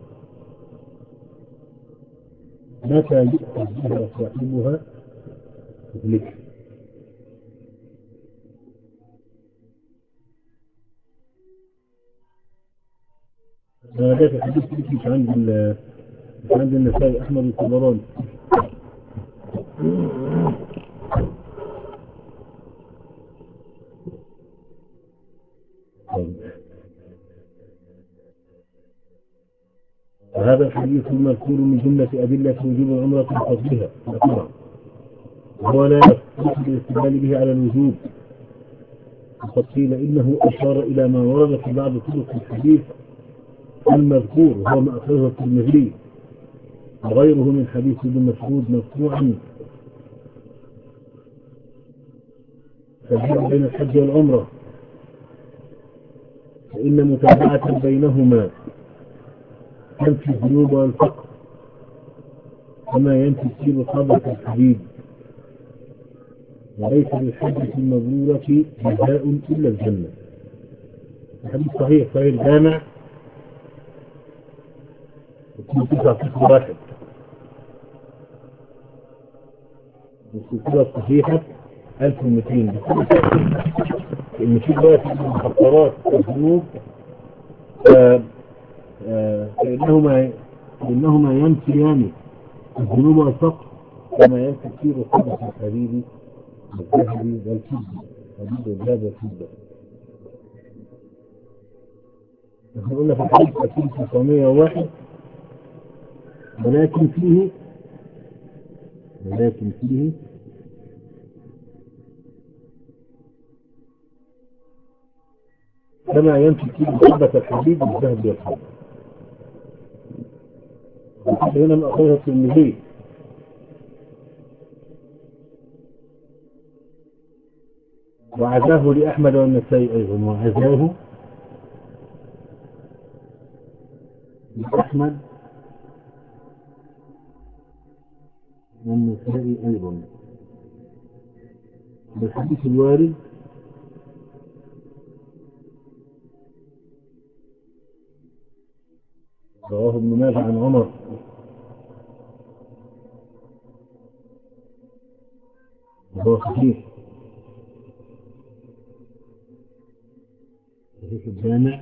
متى يؤخذ بها صاحبها تهلك. هذا في حديث مش عند مش عند النسائي أحمد الطبراني. وهذا الحديث المذكور من جملة أدلة وجوب العمرة وفضلها طبعا، وهو لا يصح الاستدلال به على الوجوب، وقد قيل إنه أشار إلى ما ورد في بعض طرق الحديث المذكور، وهو ما أخرجه الترمذي وغيره من حديث ابن مسعود مرفوعا: فالجمع بين الحج والعمرة فإن متابعة بينهما تنفي الذنوب والفقر كما ينفي السير خبث الحديد، وليس للحجة المبرورة جزاء إلا الجنة. الحديث صحيح صحيح الجامع تسعة صفر واحد، والسلسلة الصحيحة ألف ومئتين. إن في بقى المحقرات الذنوب فإنهما فإنهما ينفيان الذنوب والفقر كما ينفي كثير خبث الحديد والذهب والفضة. حديد الذهب والفضة. نحن قلنا في الحديث ألفين وتسعمائة وواحد، ولكن فيه ولكن فيه كما ينفي كثير خبث الحديد والذهب والفضة. هنا من أخرجها الترمذي وعزاه لأحمد والنسائي أيضا، وعزاه لأحمد والنسائي أيضا بالحديث الوارد رواه ابن ماجه عن عمر وهو صحيح صحيح الجامع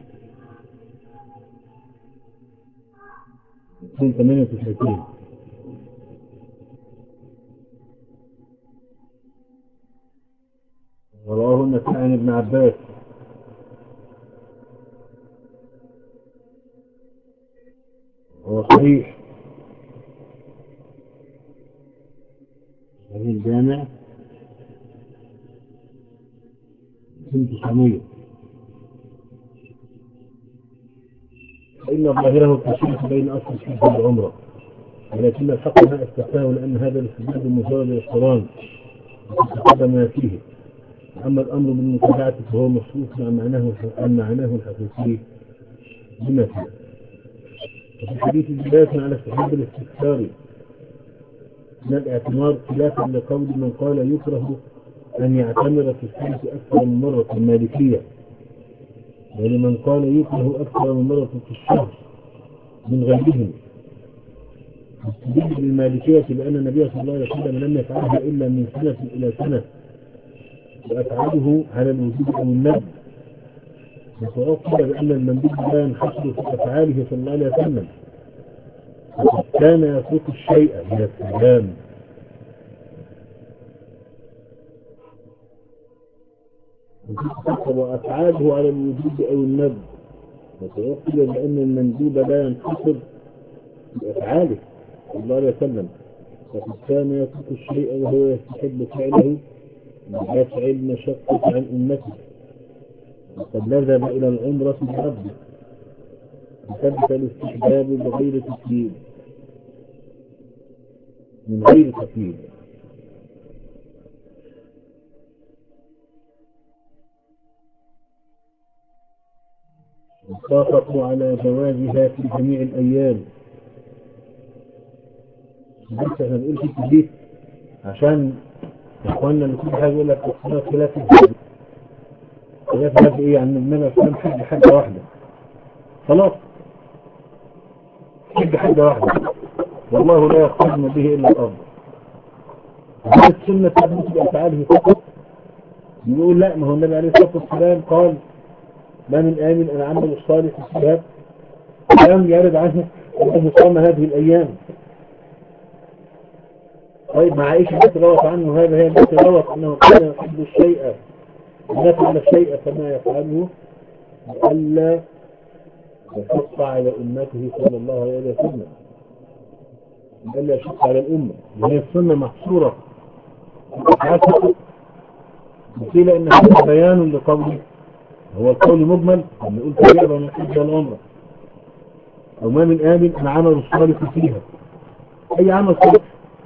اثنين ثمانية وتسعين. ورواه النسائي عن ابن عباس وهو صحيح صحيح الجامع اثنين تسعمائة. فإن ظاهره التشريك بين أصل الحج والعمرة، ولكن الحق ما استثناه لأن هذا الاستدلال مجرد الاقتران وتتقدم ما فيه. أما الأمر بالمتابعة فهو مخصوص عن معناه عن معناه الحقيقي بما فيه. وفي الحديث دلالة على استحباب الاستكثار من الاعتمار، خلافا لقول من قال يكره أن يعتمر في السنة أكثر من مرة في المالكية، ولمن قال يكره أكثر من مرة في الشهر من غيرهم. استدل بالمالكية بأن النبي صلى الله عليه وسلم لم يفعلها إلا من سنة إلى سنة، وأفعاله على الوجود أو الندب، وتوصل بأن المندوب لا ينحصر في أفعاله صلى الله عليه وسلم، وقد كان يفوت الشيء من السلام. وأفعاله على الوجود أو الندب، وتوصل بأن المندوب لا ينحصر في أفعاله صلى الله عليه وسلم، وقد كان يترك الشيء وهو يستحب فعله بدافع المشقة عن أمته، وقد لذب إلى العمرة بعبده وثبت الاستحباب بغير تكليف من غير تكليف. واتفقوا على جوازها في جميع الأيام. بس احنا بنقول في التدليس عشان اخواننا اللي كل حاجه يقول لك اصلا خلاف الهدي. خلاف الهدي ايه؟ يعني النبي صلى الله عليه وسلم حج حاجه واحده خلاص، حج حاجه واحده والله لا يقترن به الا الارض. هذه السنه تثبت بافعاله فقط. يقول لا، ما هو النبي عليه الصلاه والسلام قال ما من امن ان عمل الصالح فيها لم يرد عنه انه صام هذه الايام. طيب مع عائشه التي روت عنه هذا، هي التي روت انه كان يحب الشيء إذا فعل الشيء فما يفعله لئلا يشق على أمته صلى الله عليه وسلم، لئلا يشق على الأمة. وهي السنة محصورة حسب قيل إن هذا بيان لقوله، هو القول مجمل لما يقول تبعنا من الحج والعمرة أو ما من آمن أن عمل الصالح فيها، أي عمل صالح.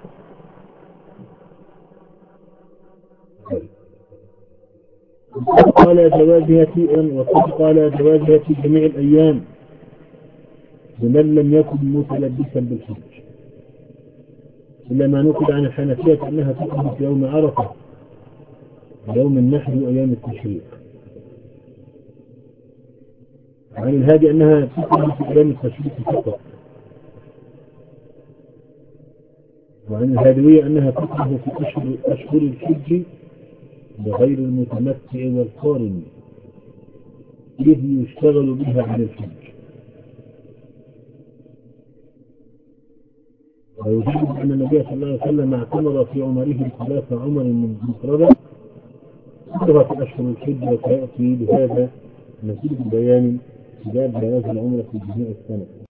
قال جوازها في وقد قال جوازها في جميع الأيام لمن لم يكن متلبسا بالحج، إلا ما نقل عن الحنفية أنها تكون في يوم عرفة يوم النحر وأيام التشريق، عن الهادي أنها تكون في أيام التشريق فقط، وعن الهادوية أنها تكون في أشهر, أشهر الحج بغير المتمتع والقارن إذ يشتغل بها عن الحج. ويجب أن النبي صلى الله عليه وسلم اعتمر في عمره ثلاث عمر من مفردة كلها في أشهر الحج، وسيأتي بهذا مزيد بيان سباب جواز العمرة في جميع السنة.